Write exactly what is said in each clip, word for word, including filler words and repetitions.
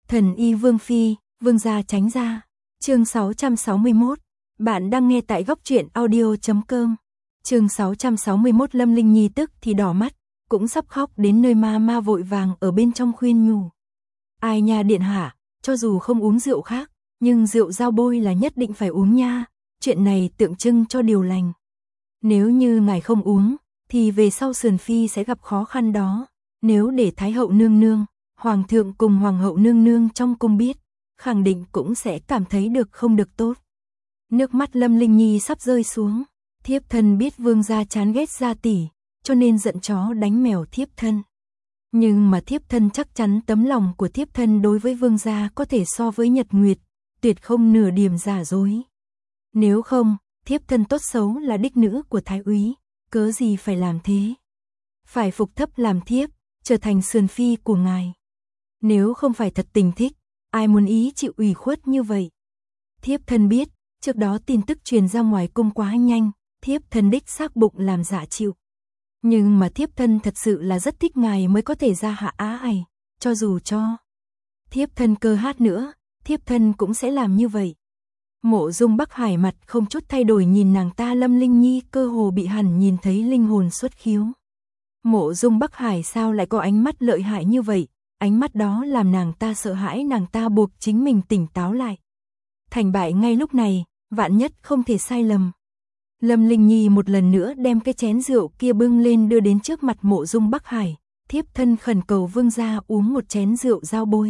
Thần y Vương Phi, Vương gia tránh ra. Chương sáu trăm sáu mươi mốt. Bạn đang nghe tại góc truyện audio chấm com. Chương sáu trăm sáu mươi mốt. Lâm Linh Nhi tức thì đỏ mắt, cũng sắp khóc đến nơi ma ma vội vàng ở bên trong khuyên nhủ. Ai nha điện hạ, cho dù không uống rượu khác, nhưng rượu dao bôi là nhất định phải uống nha, chuyện này tượng trưng cho điều lành. Nếu như ngài không uống, thì về sau Sườn Phi sẽ gặp khó khăn đó. Nếu để Thái hậu nương nương, Hoàng thượng cùng Hoàng hậu nương nương trong cung biết, khẳng định cũng sẽ cảm thấy được không được tốt. Nước mắt Lâm Linh Nhi sắp rơi xuống. Thiếp thân biết vương gia chán ghét gia tỷ, cho nên giận chó đánh mèo thiếp thân. Nhưng mà thiếp thân chắc chắn tấm lòng của thiếp thân đối với vương gia có thể so với nhật nguyệt, tuyệt không nửa điểm giả dối. Nếu không, thiếp thân tốt xấu là đích nữ của thái úy, cớ gì phải làm thế? Phải phục thấp làm thiếp, trở thành Sườn Phi của ngài. Nếu không phải thật tình thích, ai muốn ý chịu ủy khuất như vậy? Thiếp thân biết, trước đó tin tức truyền ra ngoài cung quá nhanh, thiếp thân đích xác bụng làm dạ chịu. Nhưng mà thiếp thân thật sự là rất thích ngài mới có thể ra hạ á ải, cho dù cho thiếp thân cơ hát nữa, thiếp thân cũng sẽ làm như vậy. Mộ Dung Bắc Hải mặt không chút thay đổi nhìn nàng ta. Lâm Linh Nhi cơ hồ bị hẳn nhìn thấy linh hồn xuất khiếu. Mộ Dung Bắc Hải sao lại có ánh mắt lợi hại như vậy? Ánh mắt đó làm nàng ta sợ hãi, nàng ta buộc chính mình tỉnh táo lại. Thành bại ngay lúc này, vạn nhất không thể sai lầm. Lâm Linh Nhi một lần nữa đem cái chén rượu kia bưng lên đưa đến trước mặt Mộ Dung Bắc Hải, thiếp thân khẩn cầu vương gia uống một chén rượu dao bôi.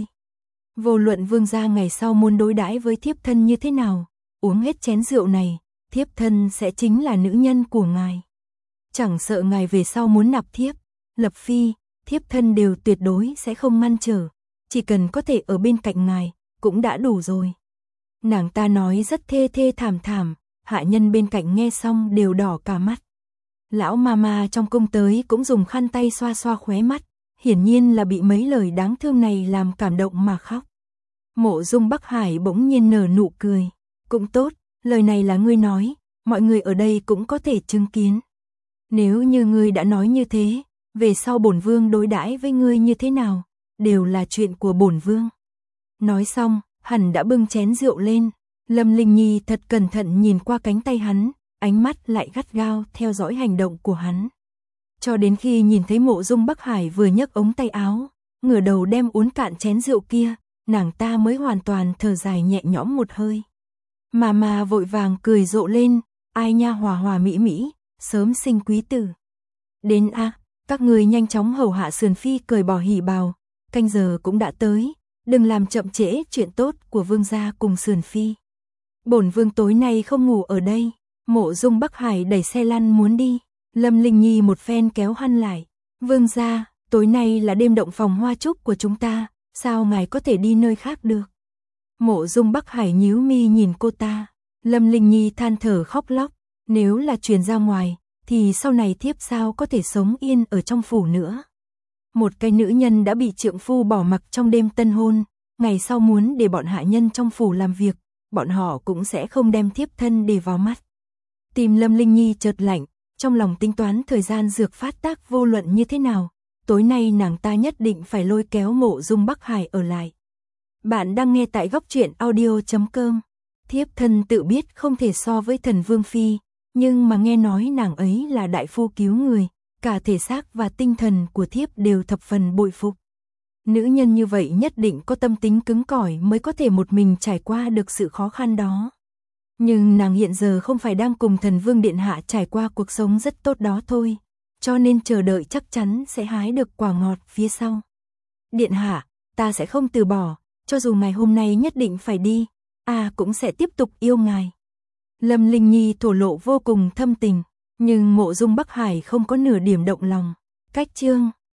Vô luận vương gia ngày sau muốn đối đãi với thiếp thân như thế nào, uống hết chén rượu này, thiếp thân sẽ chính là nữ nhân của ngài. Chẳng sợ ngài về sau muốn nạp thiếp, lập phi, thiếp thân đều tuyệt đối sẽ không ngăn trở, chỉ cần có thể ở bên cạnh ngài, cũng đã đủ rồi. Nàng ta nói rất thê thê thảm thảm, hạ nhân bên cạnh nghe xong đều đỏ cả mắt. Lão mama trong cung tới cũng dùng khăn tay xoa xoa khóe mắt, hiển nhiên là bị mấy lời đáng thương này làm cảm động mà khóc. Mộ Dung Bắc Hải bỗng nhiên nở nụ cười. Cũng tốt, lời này là ngươi nói, mọi người ở đây cũng có thể chứng kiến. Nếu như ngươi đã nói như thế, về sau bổn vương đối đãi với ngươi như thế nào, đều là chuyện của bổn vương. Nói xong, hắn đã bưng chén rượu lên. Lâm Linh Nhi thật cẩn thận nhìn qua cánh tay hắn, ánh mắt lại gắt gao theo dõi hành động của hắn. Cho đến khi nhìn thấy Mộ Dung Bắc Hải vừa nhấc ống tay áo, ngửa đầu đem uống cạn chén rượu kia, nàng ta mới hoàn toàn thở dài nhẹ nhõm một hơi. Mà mà vội vàng cười rộ lên, ai nha hòa hòa mỹ mỹ, sớm sinh quý tử. Đến a, các người nhanh chóng hầu hạ Sườn Phi cởi bỏ hỉ bào, canh giờ cũng đã tới, đừng làm chậm trễ chuyện tốt của vương gia cùng Sườn Phi. Bổn vương tối nay không ngủ ở đây. Mộ Dung Bắc Hải đẩy xe lăn muốn đi, Lâm Linh Nhi một phen kéo hắn lại. Vương gia, tối nay là đêm động phòng hoa trúc của chúng ta, sao ngài có thể đi nơi khác được? Mộ Dung Bắc Hải nhíu mi nhìn cô ta. Lâm Linh Nhi than thở khóc lóc, nếu là truyền ra ngoài, thì sau này thiếp sao có thể sống yên ở trong phủ nữa. Một cái nữ nhân đã bị trượng phu bỏ mặc trong đêm tân hôn, ngày sau muốn để bọn hạ nhân trong phủ làm việc, bọn họ cũng sẽ không đem thiếp thân để vào mắt. Tim Lâm Linh Nhi chợt lạnh, trong lòng tính toán thời gian dược phát tác vô luận như thế nào, tối nay nàng ta nhất định phải lôi kéo Mộ Dung Bắc Hải ở lại. Bạn đang nghe tại góc truyện audio chấm com. Thiếp thân tự biết không thể so với thần Vương Phi, nhưng mà nghe nói nàng ấy là đại phu cứu người, cả thể xác và tinh thần của thiếp đều thập phần bội phục. Nữ nhân như vậy nhất định có tâm tính cứng cỏi mới có thể một mình trải qua được sự khó khăn đó. Nhưng nàng hiện giờ không phải đang cùng thần Vương Điện Hạ trải qua cuộc sống rất tốt đó thôi, cho nên chờ đợi chắc chắn sẽ hái được quả ngọt phía sau. Điện Hạ, ta sẽ không từ bỏ, cho dù ngày hôm nay nhất định phải đi, à cũng sẽ tiếp tục yêu ngài. Lâm Linh Nhi thổ lộ vô cùng thâm tình, nhưng Mộ Dung Bắc Hải không có nửa điểm động lòng. Cách chương